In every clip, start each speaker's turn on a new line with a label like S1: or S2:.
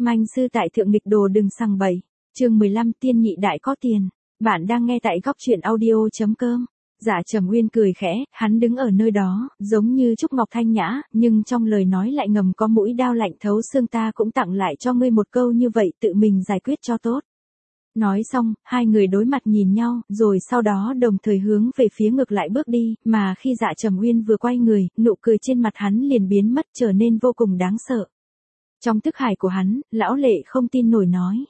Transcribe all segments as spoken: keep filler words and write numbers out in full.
S1: Manh sư tại thượng nghịch đồ đừng sằng bậy. Chương mười lăm tiên nhị đại có tiền. Bạn đang nghe tại góc truyện audio chấm com. Dạ Trầm Uyên cười khẽ, hắn đứng ở nơi đó, giống như trúc ngọc thanh nhã, nhưng trong lời nói lại ngầm có mũi đao lạnh thấu xương, ta cũng tặng lại cho ngươi một câu như vậy, tự mình giải quyết cho tốt. Nói xong, hai người đối mặt nhìn nhau, rồi sau đó đồng thời hướng về phía ngược lại bước đi, mà khi Dạ Trầm Uyên vừa quay người, nụ cười trên mặt hắn liền biến mất, trở nên vô cùng đáng sợ. Trong thức hải của hắn, lão lệ không tin nổi nói.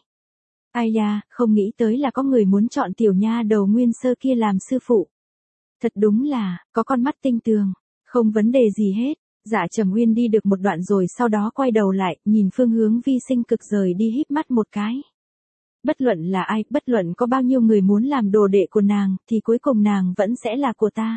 S1: Ai da, không nghĩ tới là có người muốn chọn tiểu nha đầu Nguyên Sơ kia làm sư phụ. Thật đúng là, có con mắt tinh tường, không vấn đề gì hết. Dạ Trầm Uyên đi được một đoạn rồi sau đó quay đầu lại, nhìn phương hướng Vi Sinh Cực rời đi híp mắt một cái. Bất luận là ai, bất luận có bao nhiêu người muốn làm đồ đệ của nàng, thì cuối cùng nàng vẫn sẽ là của ta.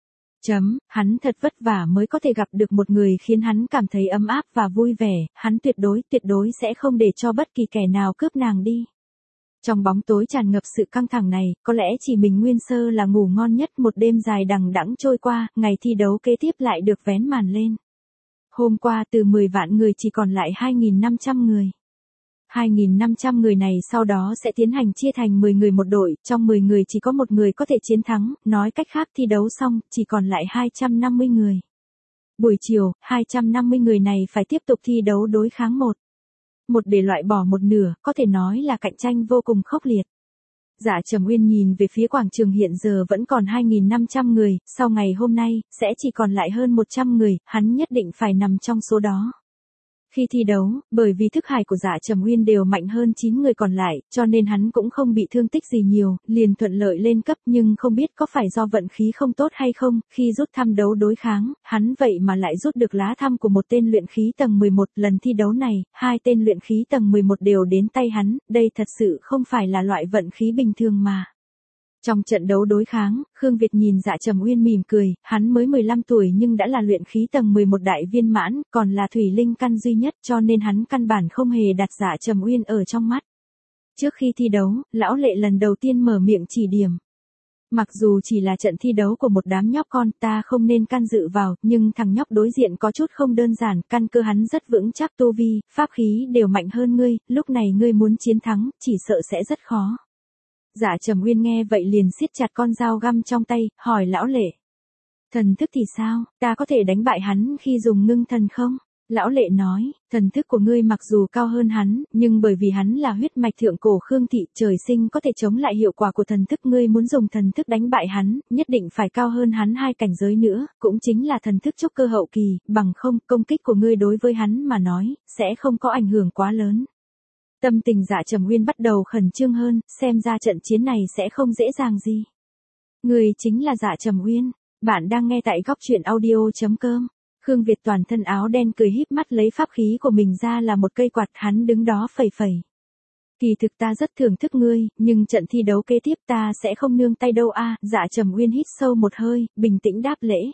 S1: Chấm, hắn thật vất vả mới có thể gặp được một người khiến hắn cảm thấy ấm áp và vui vẻ, hắn tuyệt đối, tuyệt đối sẽ không để cho bất kỳ kẻ nào cướp nàng đi. Trong bóng tối tràn ngập sự căng thẳng này, có lẽ chỉ mình Nguyên Sơ là ngủ ngon nhất. Một đêm dài đằng đẵng trôi qua, ngày thi đấu kế tiếp lại được vén màn lên. Hôm qua từ mười vạn người chỉ còn lại hai nghìn năm trăm người. hai nghìn năm trăm người này sau đó sẽ tiến hành chia thành mười người một đội, trong mười người chỉ có một người có thể chiến thắng, nói cách khác thi đấu xong, chỉ còn lại hai trăm năm mươi người. Buổi chiều, hai trăm năm mươi người này phải tiếp tục thi đấu đối kháng một. Một để loại bỏ một nửa, có thể nói là cạnh tranh vô cùng khốc liệt. Dạ Trầm Uyên nhìn về phía quảng trường hiện giờ vẫn còn hai nghìn năm trăm người, sau ngày hôm nay, sẽ chỉ còn lại hơn một trăm người, hắn nhất định phải nằm trong số đó. Khi thi đấu, bởi vì thức hải của Dạ Trầm Uyên đều mạnh hơn chín người còn lại, cho nên hắn cũng không bị thương tích gì nhiều, liền thuận lợi lên cấp, nhưng không biết có phải do vận khí không tốt hay không, khi rút thăm đấu đối kháng, hắn vậy mà lại rút được lá thăm của một tên luyện khí tầng mười một. Lần thi đấu này, hai tên luyện khí tầng mười một đều đến tay hắn, đây thật sự không phải là loại vận khí bình thường mà. Trong trận đấu đối kháng, Khương Việt nhìn Dạ Trầm Uyên mỉm cười, hắn mới mười lăm tuổi nhưng đã là luyện khí tầng mười một đại viên mãn, còn là thủy linh căn duy nhất, cho nên hắn căn bản không hề đặt Dạ Trầm Uyên ở trong mắt. Trước khi thi đấu, lão lệ lần đầu tiên mở miệng chỉ điểm. Mặc dù chỉ là trận thi đấu của một đám nhóc con, ta không nên can dự vào, nhưng thằng nhóc đối diện có chút không đơn giản, căn cơ hắn rất vững chắc, tu vi, pháp khí đều mạnh hơn ngươi, lúc này ngươi muốn chiến thắng, chỉ sợ sẽ rất khó. Dạ Trầm Uyên nghe vậy liền siết chặt con dao găm trong tay, hỏi lão lệ. Thần thức thì sao, ta có thể đánh bại hắn khi dùng ngưng thần không? Lão lệ nói, thần thức của ngươi mặc dù cao hơn hắn, nhưng bởi vì hắn là huyết mạch thượng cổ Khương thị, trời sinh có thể chống lại hiệu quả của thần thức. Ngươi muốn dùng thần thức đánh bại hắn, nhất định phải cao hơn hắn hai cảnh giới nữa, cũng chính là thần thức trúc cơ hậu kỳ, bằng không, công kích của ngươi đối với hắn mà nói, sẽ không có ảnh hưởng quá lớn. Tâm tình Dạ Trầm Uyên bắt đầu khẩn trương hơn, xem ra trận chiến này sẽ không dễ dàng gì. Người chính là Dạ Trầm Uyên, bạn đang nghe tại góc truyện audio chấm com. Khương Việt toàn thân áo đen cười híp mắt lấy pháp khí của mình ra là một cây quạt, hắn đứng đó phẩy phẩy. Kỳ thực ta rất thưởng thức ngươi, nhưng trận thi đấu kế tiếp ta sẽ không nương tay đâu a. Dạ Trầm Uyên hít sâu một hơi, bình tĩnh đáp lễ.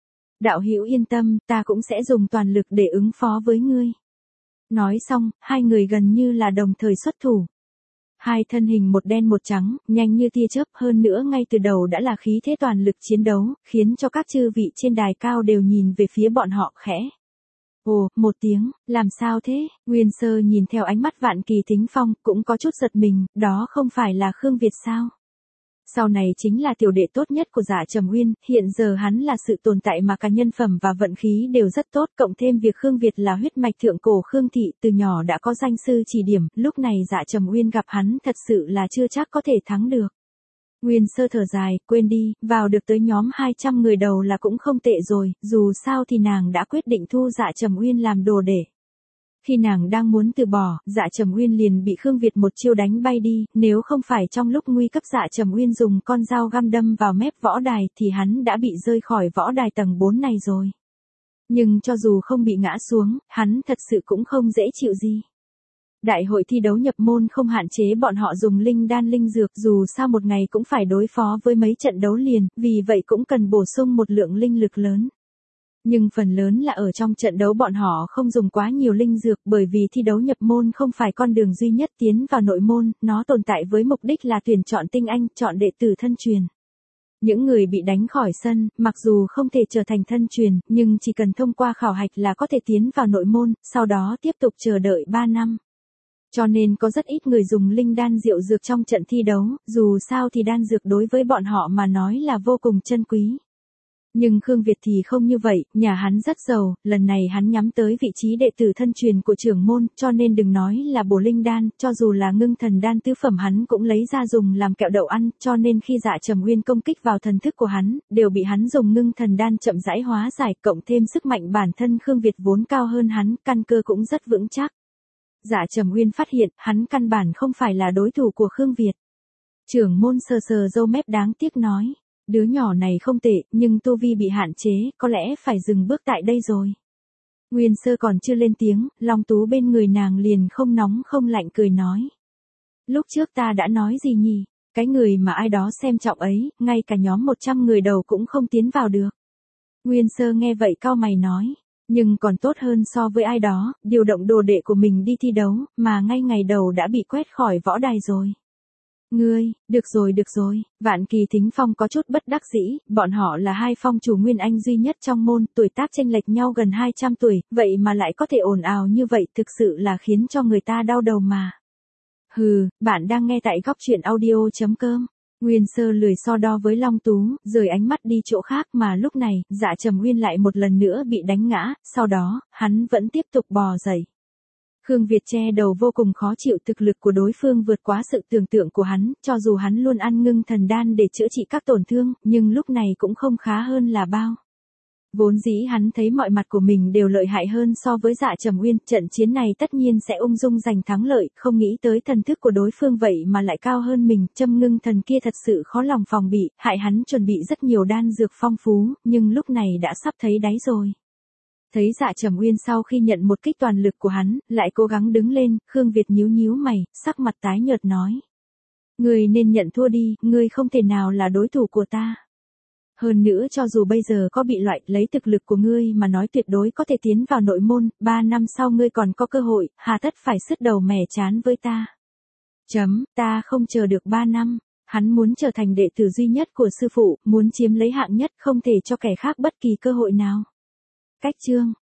S1: Đạo hữu yên tâm, ta cũng sẽ dùng toàn lực để ứng phó với ngươi. Nói xong, hai người gần như là đồng thời xuất thủ. Hai thân hình một đen một trắng, nhanh như tia chớp, hơn nữa ngay từ đầu đã là khí thế toàn lực chiến đấu, khiến cho các chư vị trên đài cao đều nhìn về phía bọn họ khẽ. Ồ, một tiếng, làm sao thế? Nguyên Sơ nhìn theo ánh mắt Vạn Kỳ Thính Phong, cũng có chút giật mình, đó không phải là Khương Việt sao? Sau này chính là tiểu đệ tốt nhất của Dạ Trầm Uyên, hiện giờ hắn là sự tồn tại mà cả nhân phẩm và vận khí đều rất tốt, cộng thêm việc Khương Việt là huyết mạch thượng cổ Khương thị, từ nhỏ đã có danh sư chỉ điểm, lúc này Dạ Trầm Uyên gặp hắn thật sự là chưa chắc có thể thắng được. Nguyên Sơ thở dài, quên đi, vào được tới nhóm hai trăm người đầu là cũng không tệ rồi, dù sao thì nàng đã quyết định thu Dạ Trầm Uyên làm đồ đệ. Khi nàng đang muốn từ bỏ, Dạ Trầm Uyên liền bị Khương Việt một chiêu đánh bay đi, nếu không phải trong lúc nguy cấp Dạ Trầm Uyên dùng con dao găm đâm vào mép võ đài thì hắn đã bị rơi khỏi võ đài tầng bốn này rồi. Nhưng cho dù không bị ngã xuống, hắn thật sự cũng không dễ chịu gì. Đại hội thi đấu nhập môn không hạn chế bọn họ dùng linh đan linh dược, dù sao một ngày cũng phải đối phó với mấy trận đấu liền, vì vậy cũng cần bổ sung một lượng linh lực lớn. Nhưng phần lớn là ở trong trận đấu bọn họ không dùng quá nhiều linh dược, bởi vì thi đấu nhập môn không phải con đường duy nhất tiến vào nội môn, nó tồn tại với mục đích là tuyển chọn tinh anh, chọn đệ tử thân truyền. Những người bị đánh khỏi sân, mặc dù không thể trở thành thân truyền, nhưng chỉ cần thông qua khảo hạch là có thể tiến vào nội môn, sau đó tiếp tục chờ đợi ba năm. Cho nên có rất ít người dùng linh đan diệu dược trong trận thi đấu, dù sao thì đan dược đối với bọn họ mà nói là vô cùng chân quý. Nhưng Khương Việt thì không như vậy, nhà hắn rất giàu, lần này hắn nhắm tới vị trí đệ tử thân truyền của trưởng môn, cho nên đừng nói là bổ linh đan, cho dù là ngưng thần đan tứ phẩm hắn cũng lấy ra dùng làm kẹo đậu ăn, cho nên khi Dạ Trầm Uyên công kích vào thần thức của hắn, đều bị hắn dùng ngưng thần đan chậm rãi hóa giải, cộng thêm sức mạnh bản thân Khương Việt vốn cao hơn hắn, căn cơ cũng rất vững chắc. Dạ Trầm Uyên phát hiện, hắn căn bản không phải là đối thủ của Khương Việt. Trưởng môn sờ sờ râu mép đáng tiếc nói. Đứa nhỏ này không tệ, nhưng tu vi bị hạn chế, có lẽ phải dừng bước tại đây rồi. Nguyên Sơ còn chưa lên tiếng, Long Tú bên người nàng liền không nóng không lạnh cười nói. Lúc trước ta đã nói gì nhỉ? Cái người mà ai đó xem trọng ấy, ngay cả nhóm một trăm người đầu cũng không tiến vào được. Nguyên Sơ nghe vậy cau mày nói. Nhưng còn tốt hơn so với ai đó, điều động đồ đệ của mình đi thi đấu, mà ngay ngày đầu đã bị quét khỏi võ đài rồi. Ngươi, được rồi được rồi, Vạn Kỳ Thính Phong có chút bất đắc dĩ, bọn họ là hai phong chủ nguyên anh duy nhất trong môn, tuổi tác chênh lệch nhau gần hai trăm tuổi, vậy mà lại có thể ồn ào như vậy, thực sự là khiến cho người ta đau đầu mà. Hừ, bạn đang nghe tại góc truyện audio chấm com. Nguyên Sơ lười so đo với Long Tú, rời ánh mắt đi chỗ khác mà lúc này, Dạ Trầm Uyên lại một lần nữa bị đánh ngã, sau đó, hắn vẫn tiếp tục bò dậy. Khương Việt che đầu vô cùng khó chịu, thực lực của đối phương vượt quá sự tưởng tượng của hắn, cho dù hắn luôn ăn ngưng thần đan để chữa trị các tổn thương, nhưng lúc này cũng không khá hơn là bao. Vốn dĩ hắn thấy mọi mặt của mình đều lợi hại hơn so với Dạ Trầm Uyên, trận chiến này tất nhiên sẽ ung dung giành thắng lợi, không nghĩ tới thần thức của đối phương vậy mà lại cao hơn mình, châm ngưng thần kia thật sự khó lòng phòng bị, hại hắn chuẩn bị rất nhiều đan dược phong phú, nhưng lúc này đã sắp thấy đáy rồi. Thấy Dạ Trầm Uyên sau khi nhận một kích toàn lực của hắn, lại cố gắng đứng lên, Khương Việt nhíu nhíu mày, sắc mặt tái nhợt nói. Ngươi nên nhận thua đi, ngươi không thể nào là đối thủ của ta. Hơn nữa cho dù bây giờ có bị loại, lấy thực lực của ngươi mà nói tuyệt đối có thể tiến vào nội môn, ba năm sau ngươi còn có cơ hội, hà tất phải sứt đầu mẻ chán với ta. Chấm, ta không chờ được ba năm, hắn muốn trở thành đệ tử duy nhất của sư phụ, muốn chiếm lấy hạng nhất, không thể cho kẻ khác bất kỳ cơ hội nào. Cách chương